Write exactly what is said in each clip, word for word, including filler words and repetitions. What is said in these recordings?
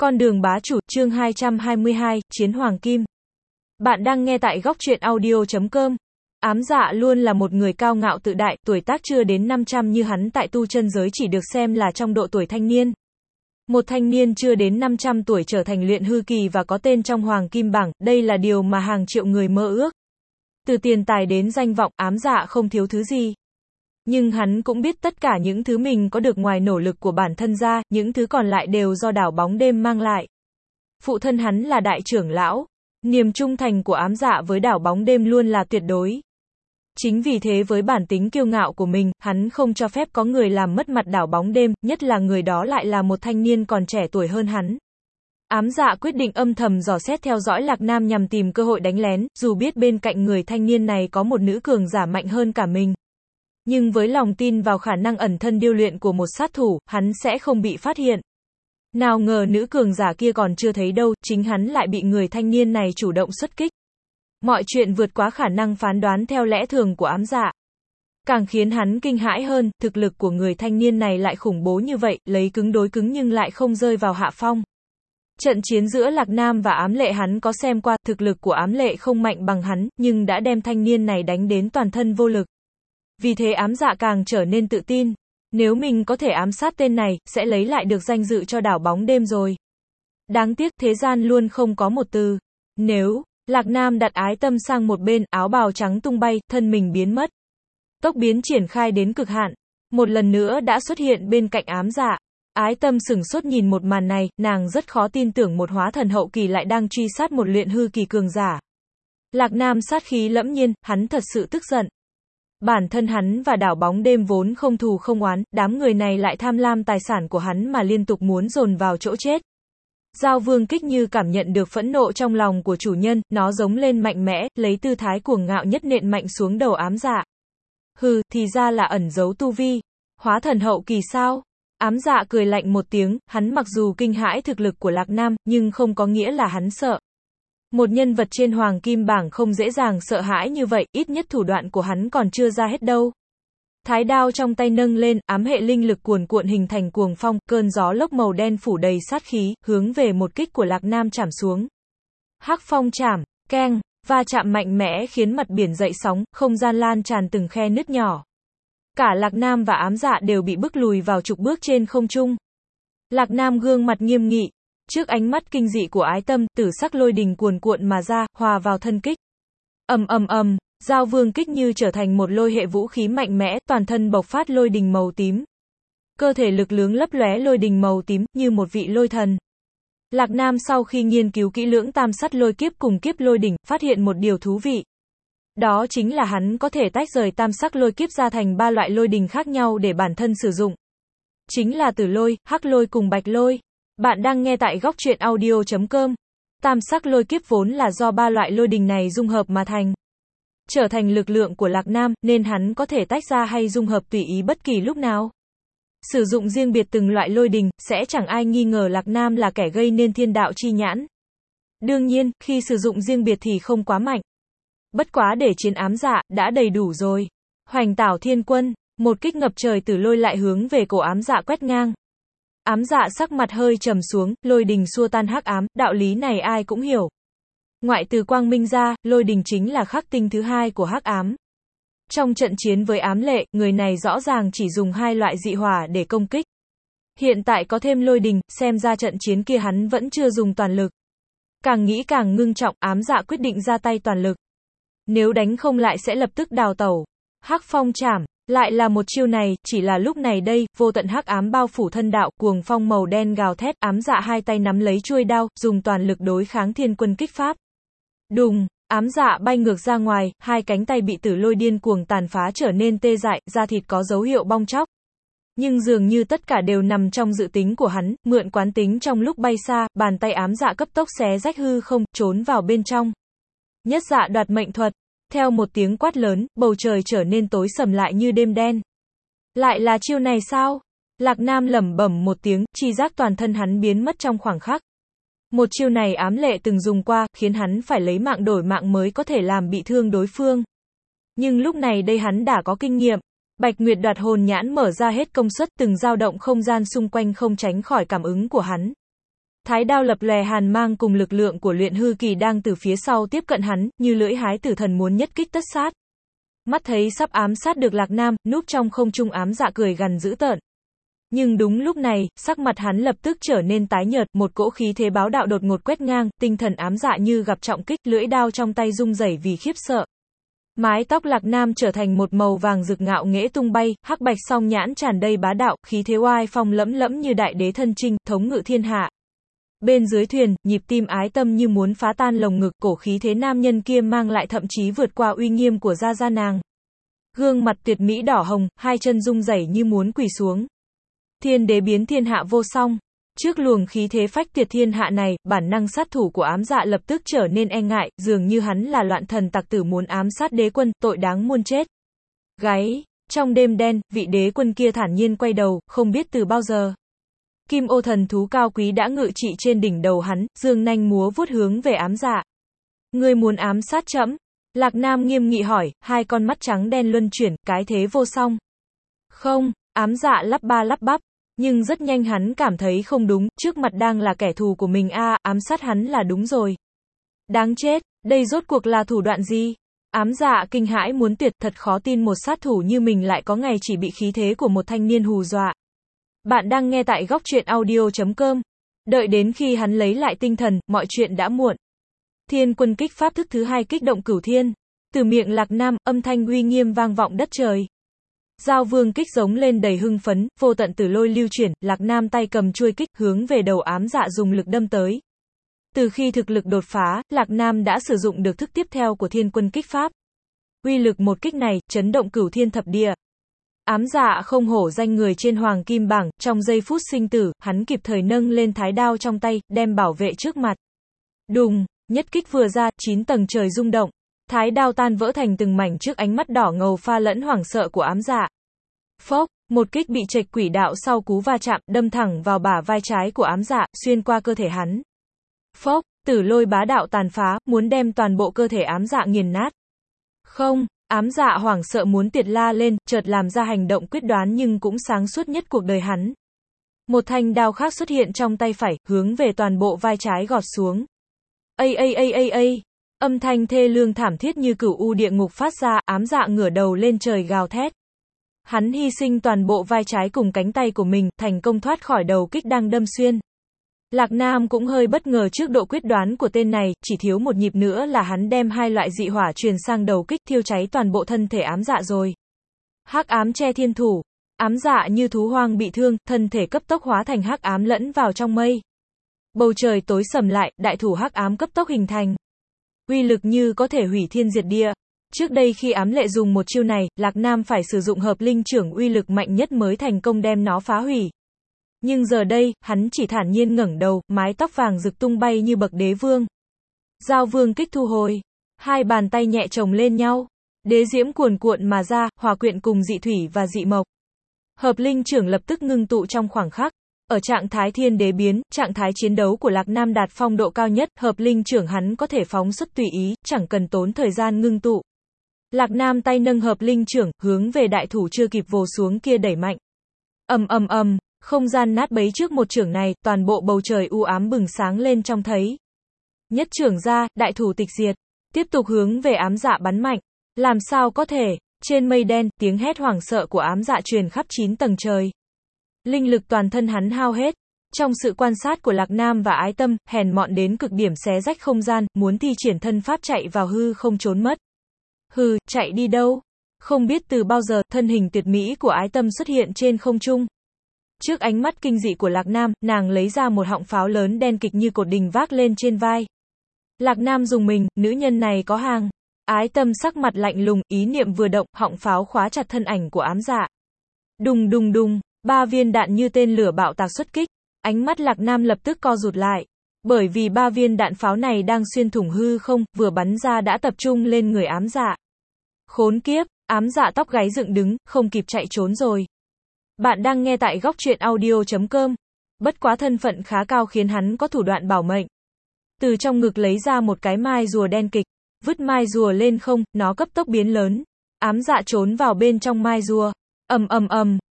Con đường bá chủ, chương hai trăm hai mươi hai, Chiến Hoàng Kim. Bạn đang nghe tại góc truyện audio chấm com. Ám Dạ luôn là một người cao ngạo tự đại, tuổi tác chưa đến năm trăm như hắn tại tu chân giới chỉ được xem là trong độ tuổi thanh niên. Một thanh niên chưa đến năm trăm tuổi trở thành luyện hư kỳ và có tên trong Hoàng Kim bảng, đây là điều mà hàng triệu người mơ ước. Từ tiền tài đến danh vọng, Ám Dạ không thiếu thứ gì. Nhưng hắn cũng biết tất cả những thứ mình có được ngoài nỗ lực của bản thân ra, những thứ còn lại đều do đảo bóng đêm mang lại. Phụ thân hắn là đại trưởng lão. Niềm trung thành của Ám Dạ với đảo bóng đêm luôn là tuyệt đối. Chính vì thế với bản tính kiêu ngạo của mình, hắn không cho phép có người làm mất mặt đảo bóng đêm, nhất là người đó lại là một thanh niên còn trẻ tuổi hơn hắn. Ám Dạ quyết định âm thầm dò xét theo dõi Lạc Nam nhằm tìm cơ hội đánh lén, dù biết bên cạnh người thanh niên này có một nữ cường giả mạnh hơn cả mình. Nhưng với lòng tin vào khả năng ẩn thân điêu luyện của một sát thủ, hắn sẽ không bị phát hiện. Nào ngờ nữ cường giả kia còn chưa thấy đâu, chính hắn lại bị người thanh niên này chủ động xuất kích. Mọi chuyện vượt quá khả năng phán đoán theo lẽ thường của Ám Dạ. Càng khiến hắn kinh hãi hơn, thực lực của người thanh niên này lại khủng bố như vậy, lấy cứng đối cứng nhưng lại không rơi vào hạ phong. Trận chiến giữa Lạc Nam và Ám Lệ hắn có xem qua, thực lực của Ám Lệ không mạnh bằng hắn, nhưng đã đem thanh niên này đánh đến toàn thân vô lực. Vì thế Ám Dạ càng trở nên tự tin. Nếu mình có thể ám sát tên này, sẽ lấy lại được danh dự cho đảo bóng đêm rồi. Đáng tiếc, thế gian luôn không có một từ nếu. Lạc Nam đặt ái tâm sang một bên, áo bào trắng tung bay, thân mình biến mất. Tốc biến triển khai đến cực hạn. Một lần nữa đã xuất hiện bên cạnh Ám Dạ. Ái tâm sửng sốt nhìn một màn này, nàng rất khó tin tưởng một hóa thần hậu kỳ lại đang truy sát một luyện hư kỳ cường giả. Lạc Nam sát khí lẫm nhiên, hắn thật sự tức giận. Bản thân hắn và đảo bóng đêm vốn không thù không oán, đám người này lại tham lam tài sản của hắn mà liên tục muốn dồn vào chỗ chết. Giao Vương Kích như cảm nhận được phẫn nộ trong lòng của chủ nhân, nó giống lên mạnh mẽ, lấy tư thái cuồng ngạo nhất nện mạnh xuống đầu Ám Dạ. Hừ, thì ra là ẩn giấu tu vi. Hóa thần hậu kỳ sao? Ám Dạ cười lạnh một tiếng, hắn mặc dù kinh hãi thực lực của Lạc Nam, nhưng không có nghĩa là hắn sợ. Một nhân vật trên Hoàng Kim bảng không dễ dàng sợ hãi như vậy, ít nhất thủ đoạn của hắn còn chưa ra hết đâu. Thái đao trong tay nâng lên, ám hệ linh lực cuồn cuộn hình thành cuồng phong, cơn gió lốc màu đen phủ đầy sát khí, hướng về một kích của Lạc Nam chảm xuống. Hắc phong chảm, keng, va chạm mạnh mẽ khiến mặt biển dậy sóng, không gian lan tràn từng khe nứt nhỏ. Cả Lạc Nam và Ám Dạ đều bị bức lùi vào chục bước trên không trung. Lạc Nam gương mặt nghiêm nghị. Trước ánh mắt kinh dị của ái tâm, tử sắc lôi đình cuồn cuộn mà ra, hòa vào thân kích. Ầm ầm ầm, Giao Vương Kích như trở thành một lôi hệ vũ khí mạnh mẽ, toàn thân bộc phát lôi đình màu tím. Cơ thể lực lướng lấp lóe lôi đình màu tím, như một vị lôi thần. Lạc Nam sau khi nghiên cứu kỹ lưỡng tam sắt lôi kiếp cùng kiếp lôi đỉnh, phát hiện một điều thú vị. Đó chính là hắn có thể tách rời tam sắc lôi kiếp ra thành ba loại lôi đình khác nhau để bản thân sử dụng. Chính là tử lôi, hắc lôi cùng bạch lôi. Bạn đang nghe tại góc truyện audio chấm com. Tam sắc lôi kiếp vốn là do ba loại lôi đình này dung hợp mà thành. Trở thành lực lượng của Lạc Nam, nên hắn có thể tách ra hay dung hợp tùy ý bất kỳ lúc nào. Sử dụng riêng biệt từng loại lôi đình, sẽ chẳng ai nghi ngờ Lạc Nam là kẻ gây nên thiên đạo chi nhãn. Đương nhiên, khi sử dụng riêng biệt thì không quá mạnh. Bất quá để chiến Ám Dạ, đã đầy đủ rồi. Hoành Tảo Thiên Quân, một kích ngập trời tử lôi lại hướng về cổ Ám Dạ quét ngang. Ám Dạ sắc mặt hơi trầm xuống, lôi đình xua tan hắc ám, đạo lý này ai cũng hiểu. Ngoại từ quang minh ra, lôi đình chính là khắc tinh thứ hai của hắc ám. Trong trận chiến với Ám Lệ, người này rõ ràng chỉ dùng hai loại dị hỏa để công kích. Hiện tại có thêm lôi đình, xem ra trận chiến kia hắn vẫn chưa dùng toàn lực. Càng nghĩ càng ngưng trọng, Ám Dạ quyết định ra tay toàn lực. Nếu đánh không lại sẽ lập tức đào tẩu. Hắc phong chảm. Lại là một chiêu này, chỉ là lúc này đây, vô tận hắc ám bao phủ thân đạo, cuồng phong màu đen gào thét, Ám Dạ hai tay nắm lấy chuôi đao, dùng toàn lực đối kháng thiên quân kích pháp. Đùng, Ám Dạ bay ngược ra ngoài, hai cánh tay bị tử lôi điên cuồng tàn phá trở nên tê dại, da thịt có dấu hiệu bong tróc. Nhưng dường như tất cả đều nằm trong dự tính của hắn, mượn quán tính trong lúc bay xa, bàn tay Ám Dạ cấp tốc xé rách hư không, trốn vào bên trong. Nhất dạ đoạt mệnh thuật. Theo một tiếng quát lớn, bầu trời trở nên tối sầm lại như đêm đen. Lại là chiêu này sao? Lạc Nam lẩm bẩm một tiếng, chi giác toàn thân hắn biến mất trong khoảng khắc. Một chiêu này Ám Lệ từng dùng qua, khiến hắn phải lấy mạng đổi mạng mới có thể làm bị thương đối phương. Nhưng lúc này đây hắn đã có kinh nghiệm. Bạch Nguyệt đoạt hồn nhãn mở ra hết công suất, từng dao động không gian xung quanh không tránh khỏi cảm ứng của hắn. Thái đao lập lòe hàn mang cùng lực lượng của luyện hư kỳ đang từ phía sau tiếp cận hắn, như lưỡi hái tử thần muốn nhất kích tất sát. Mắt thấy sắp ám sát được Lạc Nam, núp trong không trung ám dạ cười gằn dữ tợn. Nhưng đúng lúc này, sắc mặt hắn lập tức trở nên tái nhợt, một cỗ khí thế báo đạo đột ngột quét ngang, tinh thần ám dạ như gặp trọng kích, lưỡi đao trong tay rung rẩy vì khiếp sợ. Mái tóc Lạc Nam trở thành một màu vàng rực ngạo nghễ tung bay, hắc bạch song nhãn tràn đầy bá đạo, khí thế oai phong lẫm lẫm như đại đế thân chinh, thống ngự thiên hạ. Bên dưới thuyền, nhịp tim ái tâm như muốn phá tan lồng ngực, cổ khí thế nam nhân kia mang lại thậm chí vượt qua uy nghiêm của gia gia nàng. Gương mặt tuyệt mỹ đỏ hồng, hai chân rung rẩy như muốn quỳ xuống. Thiên đế biến thiên hạ vô song. Trước luồng khí thế phách tuyệt thiên hạ này, bản năng sát thủ của ám dạ lập tức trở nên e ngại, dường như hắn là loạn thần tặc tử muốn ám sát đế quân, tội đáng muôn chết. Gáy, trong đêm đen, vị đế quân kia thản nhiên quay đầu, không biết từ bao giờ. Kim ô thần thú cao quý đã ngự trị trên đỉnh đầu hắn, dương nanh múa vuốt hướng về ám dạ. Ngươi muốn ám sát trẫm? Lạc Nam nghiêm nghị hỏi, hai con mắt trắng đen luân chuyển, cái thế vô song. Không, ám dạ lắp ba lắp bắp. Nhưng rất nhanh hắn cảm thấy không đúng, trước mặt đang là kẻ thù của mình a, à, ám sát hắn là đúng rồi. Đáng chết, đây rốt cuộc là thủ đoạn gì? Ám dạ kinh hãi muốn tuyệt, thật khó tin một sát thủ như mình lại có ngày chỉ bị khí thế của một thanh niên hù dọa. Bạn đang nghe tại góc truyện audio chấm com. Đợi đến khi hắn lấy lại tinh thần, mọi chuyện đã muộn. Thiên quân kích pháp thức thứ hai kích động cửu thiên. Từ miệng Lạc Nam, âm thanh uy nghiêm vang vọng đất trời. Giao vương kích giống lên đầy hưng phấn, vô tận tử lôi lưu chuyển, Lạc Nam tay cầm chuôi kích, hướng về đầu ám dạ dùng lực đâm tới. Từ khi thực lực đột phá, Lạc Nam đã sử dụng được thức tiếp theo của thiên quân kích pháp. Uy lực một kích này, chấn động cửu thiên thập địa. Ám dạ không hổ danh người trên hoàng kim bảng, trong giây phút sinh tử, hắn kịp thời nâng lên thái đao trong tay, đem bảo vệ trước mặt. Đùng, nhất kích vừa ra, chín tầng trời rung động. Thái đao tan vỡ thành từng mảnh trước ánh mắt đỏ ngầu pha lẫn hoảng sợ của ám dạ. Phốc, một kích bị trạch quỷ đạo sau cú va chạm, đâm thẳng vào bả vai trái của ám dạ, xuyên qua cơ thể hắn. Phốc, tử lôi bá đạo tàn phá, muốn đem toàn bộ cơ thể ám dạ nghiền nát. Không, ám dạ hoảng sợ muốn tiệt la lên, chợt làm ra hành động quyết đoán nhưng cũng sáng suốt nhất cuộc đời hắn. Một thanh đao khác xuất hiện trong tay phải, hướng về toàn bộ vai trái gọt xuống. Ây ây ây ây ây. Âm thanh thê lương thảm thiết như cửu u địa ngục phát ra, ám dạ ngửa đầu lên trời gào thét. Hắn hy sinh toàn bộ vai trái cùng cánh tay của mình, thành công thoát khỏi đầu kích đang đâm xuyên. Lạc Nam cũng hơi bất ngờ trước độ quyết đoán của tên này, chỉ thiếu một nhịp nữa là hắn đem hai loại dị hỏa truyền sang đầu kích, thiêu cháy toàn bộ thân thể ám dạ rồi. Hắc ám che thiên thủ, ám dạ như thú hoang bị thương, thân thể cấp tốc hóa thành hắc ám lẫn vào trong mây. Bầu trời tối sầm lại, đại thủ hắc ám cấp tốc hình thành. Uy lực như có thể hủy thiên diệt địa. Trước đây khi ám lệ dùng một chiêu này, Lạc Nam phải sử dụng hợp linh trưởng uy lực mạnh nhất mới thành công đem nó phá hủy. Nhưng giờ đây, hắn chỉ thản nhiên ngẩng đầu, mái tóc vàng rực tung bay như bậc đế vương. Giao vương kích thu hồi. Hai bàn tay nhẹ chồng lên nhau. Đế diễm cuồn cuộn mà ra, hòa quyện cùng dị thủy và dị mộc. Hợp linh trưởng lập tức ngưng tụ trong khoảng khắc. Ở trạng thái thiên đế biến, trạng thái chiến đấu của Lạc Nam đạt phong độ cao nhất, hợp linh trưởng hắn có thể phóng xuất tùy ý, chẳng cần tốn thời gian ngưng tụ. Lạc Nam tay nâng hợp linh trưởng, hướng về đại thủ chưa kịp vồ xuống kia đẩy mạnh. Ầm ầm ầm, không gian nát bấy trước một trưởng này, toàn bộ bầu trời u ám bừng sáng lên trong thấy. Nhất trưởng ra, đại thủ tịch diệt, tiếp tục hướng về ám dạ bắn mạnh. Làm sao có thể? Trên mây đen, tiếng hét hoảng sợ của ám dạ truyền khắp chín tầng trời. Linh lực toàn thân hắn hao hết. Trong sự quan sát của Lạc Nam và ái tâm, hèn mọn đến cực điểm xé rách không gian, muốn thi triển thân pháp chạy vào hư không trốn mất. Hừ, chạy đi đâu? Không biết từ bao giờ, thân hình tuyệt mỹ của ái tâm xuất hiện trên không trung. Trước ánh mắt kinh dị của Lạc Nam, nàng lấy ra một họng pháo lớn đen kịch như cột đình vác lên trên vai. Lạc Nam dùng mình, nữ nhân này có hàng. Ái tâm sắc mặt lạnh lùng, ý niệm vừa động, họng pháo khóa chặt thân ảnh của ám dạ. Đùng đùng đùng, ba viên đạn như tên lửa bạo tạc xuất kích. Ánh mắt Lạc Nam lập tức co rụt lại. Bởi vì ba viên đạn pháo này đang xuyên thủng hư không, vừa bắn ra đã tập trung lên người ám dạ. Khốn kiếp, ám dạ tóc gáy dựng đứng, không kịp chạy trốn rồi. Bạn đang nghe tại góc truyện audio chấm com. Bất quá thân phận khá cao khiến hắn có thủ đoạn bảo mệnh. Từ trong ngực lấy ra một cái mai rùa đen kịch, vứt mai rùa lên không, nó cấp tốc biến lớn. Ám dạ trốn vào bên trong mai rùa. Ầm ầm ầm,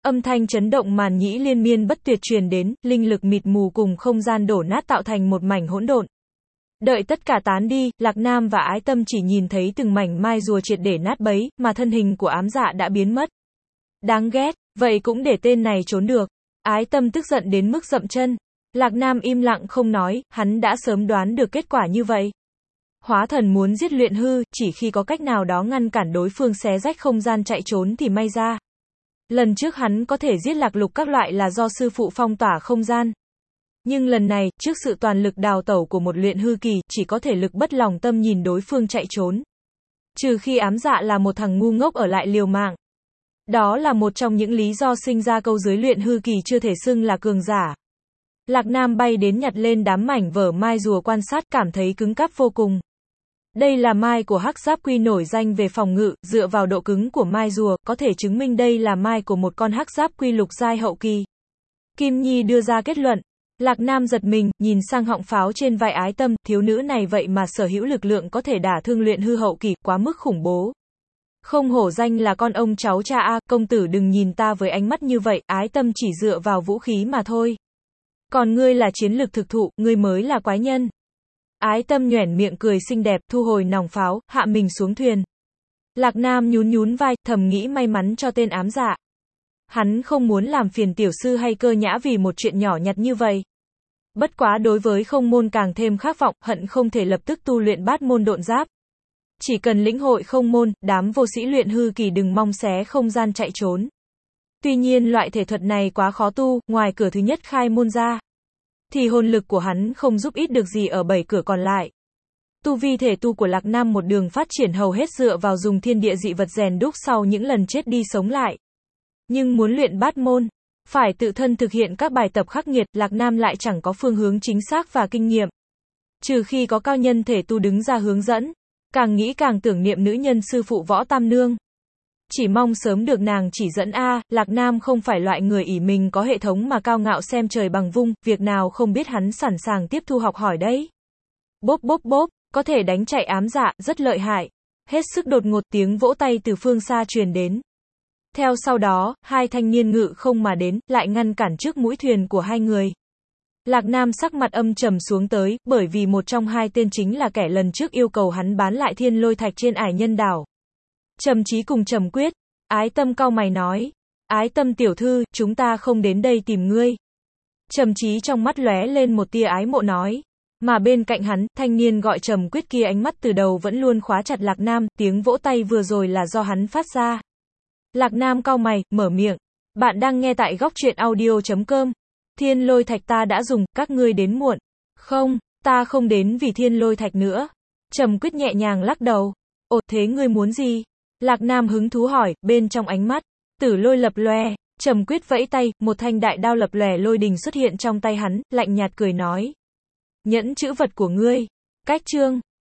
Âm thanh chấn động màn nhĩ liên miên bất tuyệt truyền đến, linh lực mịt mù cùng không gian đổ nát tạo thành một mảnh hỗn độn. Đợi tất cả tán đi, Lạc Nam và Ái Tâm chỉ nhìn thấy từng mảnh mai rùa triệt để nát bấy, mà thân hình của ám dạ đã biến mất. Đáng ghét, vậy cũng để tên này trốn được. Ái Tâm tức giận đến mức dậm chân. Lạc Nam im lặng không nói, hắn đã sớm đoán được kết quả như vậy. Hóa thần muốn giết luyện hư, chỉ khi có cách nào đó ngăn cản đối phương xé rách không gian chạy trốn thì may ra. Lần trước hắn có thể giết Lạc Lục các loại là do sư phụ phong tỏa không gian. Nhưng lần này, trước sự toàn lực đào tẩu của một luyện hư kỳ, chỉ có thể lực bất lòng tâm nhìn đối phương chạy trốn. Trừ khi ám dạ là một thằng ngu ngốc ở lại liều mạng. Đó là một trong những lý do sinh ra câu dưới luyện hư kỳ chưa thể xưng là cường giả. Lạc Nam bay đến nhặt lên đám mảnh vỡ mai rùa quan sát cảm thấy cứng cáp vô cùng. Đây là mai của hắc giáp quy nổi danh về phòng ngự, dựa vào độ cứng của mai rùa, có thể chứng minh đây là mai của một con hắc giáp quy lục giai hậu kỳ. Kim Nhi đưa ra kết luận. Lạc Nam giật mình, nhìn sang họng pháo trên vai Ái Tâm, thiếu nữ này vậy mà sở hữu lực lượng có thể đả thương luyện hư hậu kỳ, quá mức khủng bố. Không hổ danh là con ông cháu cha a, công tử đừng nhìn ta với ánh mắt như vậy, Ái Tâm chỉ dựa vào vũ khí mà thôi. Còn ngươi là chiến lực thực thụ, ngươi mới là quái nhân. Ái Tâm nhoẻn miệng cười xinh đẹp, thu hồi nòng pháo, hạ mình xuống thuyền. Lạc Nam nhún nhún vai, thầm nghĩ may mắn cho tên ám dạ. Hắn không muốn làm phiền tiểu sư hay Cơ Nhã vì một chuyện nhỏ nhặt như vậy. Bất quá đối với không môn càng thêm khát vọng, hận không thể lập tức tu luyện bát môn độn giáp. Chỉ cần lĩnh hội không môn, đám vô sĩ luyện hư kỳ đừng mong xé không gian chạy trốn. Tuy nhiên loại thể thuật này quá khó tu, ngoài cửa thứ nhất khai môn ra. Thì hồn lực của hắn không giúp ích được gì ở bảy cửa còn lại. Tu vi thể tu của Lạc Nam một đường phát triển hầu hết dựa vào dùng thiên địa dị vật rèn đúc sau những lần chết đi sống lại. Nhưng muốn luyện bát môn, phải tự thân thực hiện các bài tập khắc nghiệt, Lạc Nam lại chẳng có phương hướng chính xác và kinh nghiệm. Trừ khi có cao nhân thể tu đứng ra hướng dẫn, càng nghĩ càng tưởng niệm nữ nhân sư phụ Võ Tam Nương. Chỉ mong sớm được nàng chỉ dẫn a, Lạc Nam không phải loại người ỷ mình có hệ thống mà cao ngạo xem trời bằng vung, việc nào không biết hắn sẵn sàng tiếp thu học hỏi đấy. Bốp bốp bốp, có thể đánh chạy ám dạ, rất lợi hại. Hết sức đột ngột tiếng vỗ tay từ phương xa truyền đến. Theo sau đó, hai thanh niên ngự không mà đến, lại ngăn cản trước mũi thuyền của hai người. Lạc Nam sắc mặt âm trầm xuống tới, bởi vì một trong hai tên chính là kẻ lần trước yêu cầu hắn bán lại thiên lôi thạch trên ải nhân đảo. Trầm Chí cùng Trầm Quyết. Ái Tâm cau mày nói. Ái Tâm tiểu thư, chúng ta không đến đây tìm ngươi. Trầm Chí trong mắt lóe lên một tia ái mộ nói. Mà bên cạnh hắn, thanh niên gọi Trầm Quyết kia ánh mắt từ đầu vẫn luôn khóa chặt Lạc Nam, tiếng vỗ tay vừa rồi là do hắn phát ra. Lạc Nam cau mày, mở miệng. Bạn đang nghe tại góc truyện audio chấm com. Thiên lôi thạch ta đã dùng, các ngươi đến muộn. Không, ta không đến vì thiên lôi thạch nữa. Trầm Quyết nhẹ nhàng lắc đầu. Ồ, thế ngươi muốn gì? Lạc Nam hứng thú hỏi, bên trong ánh mắt, tử lôi lập lòe. Trầm Quyết vẫy tay, một thanh đại đao lập lòe lôi đình xuất hiện trong tay hắn, lạnh nhạt cười nói. Nhẫn chữ vật của ngươi. Cách chương.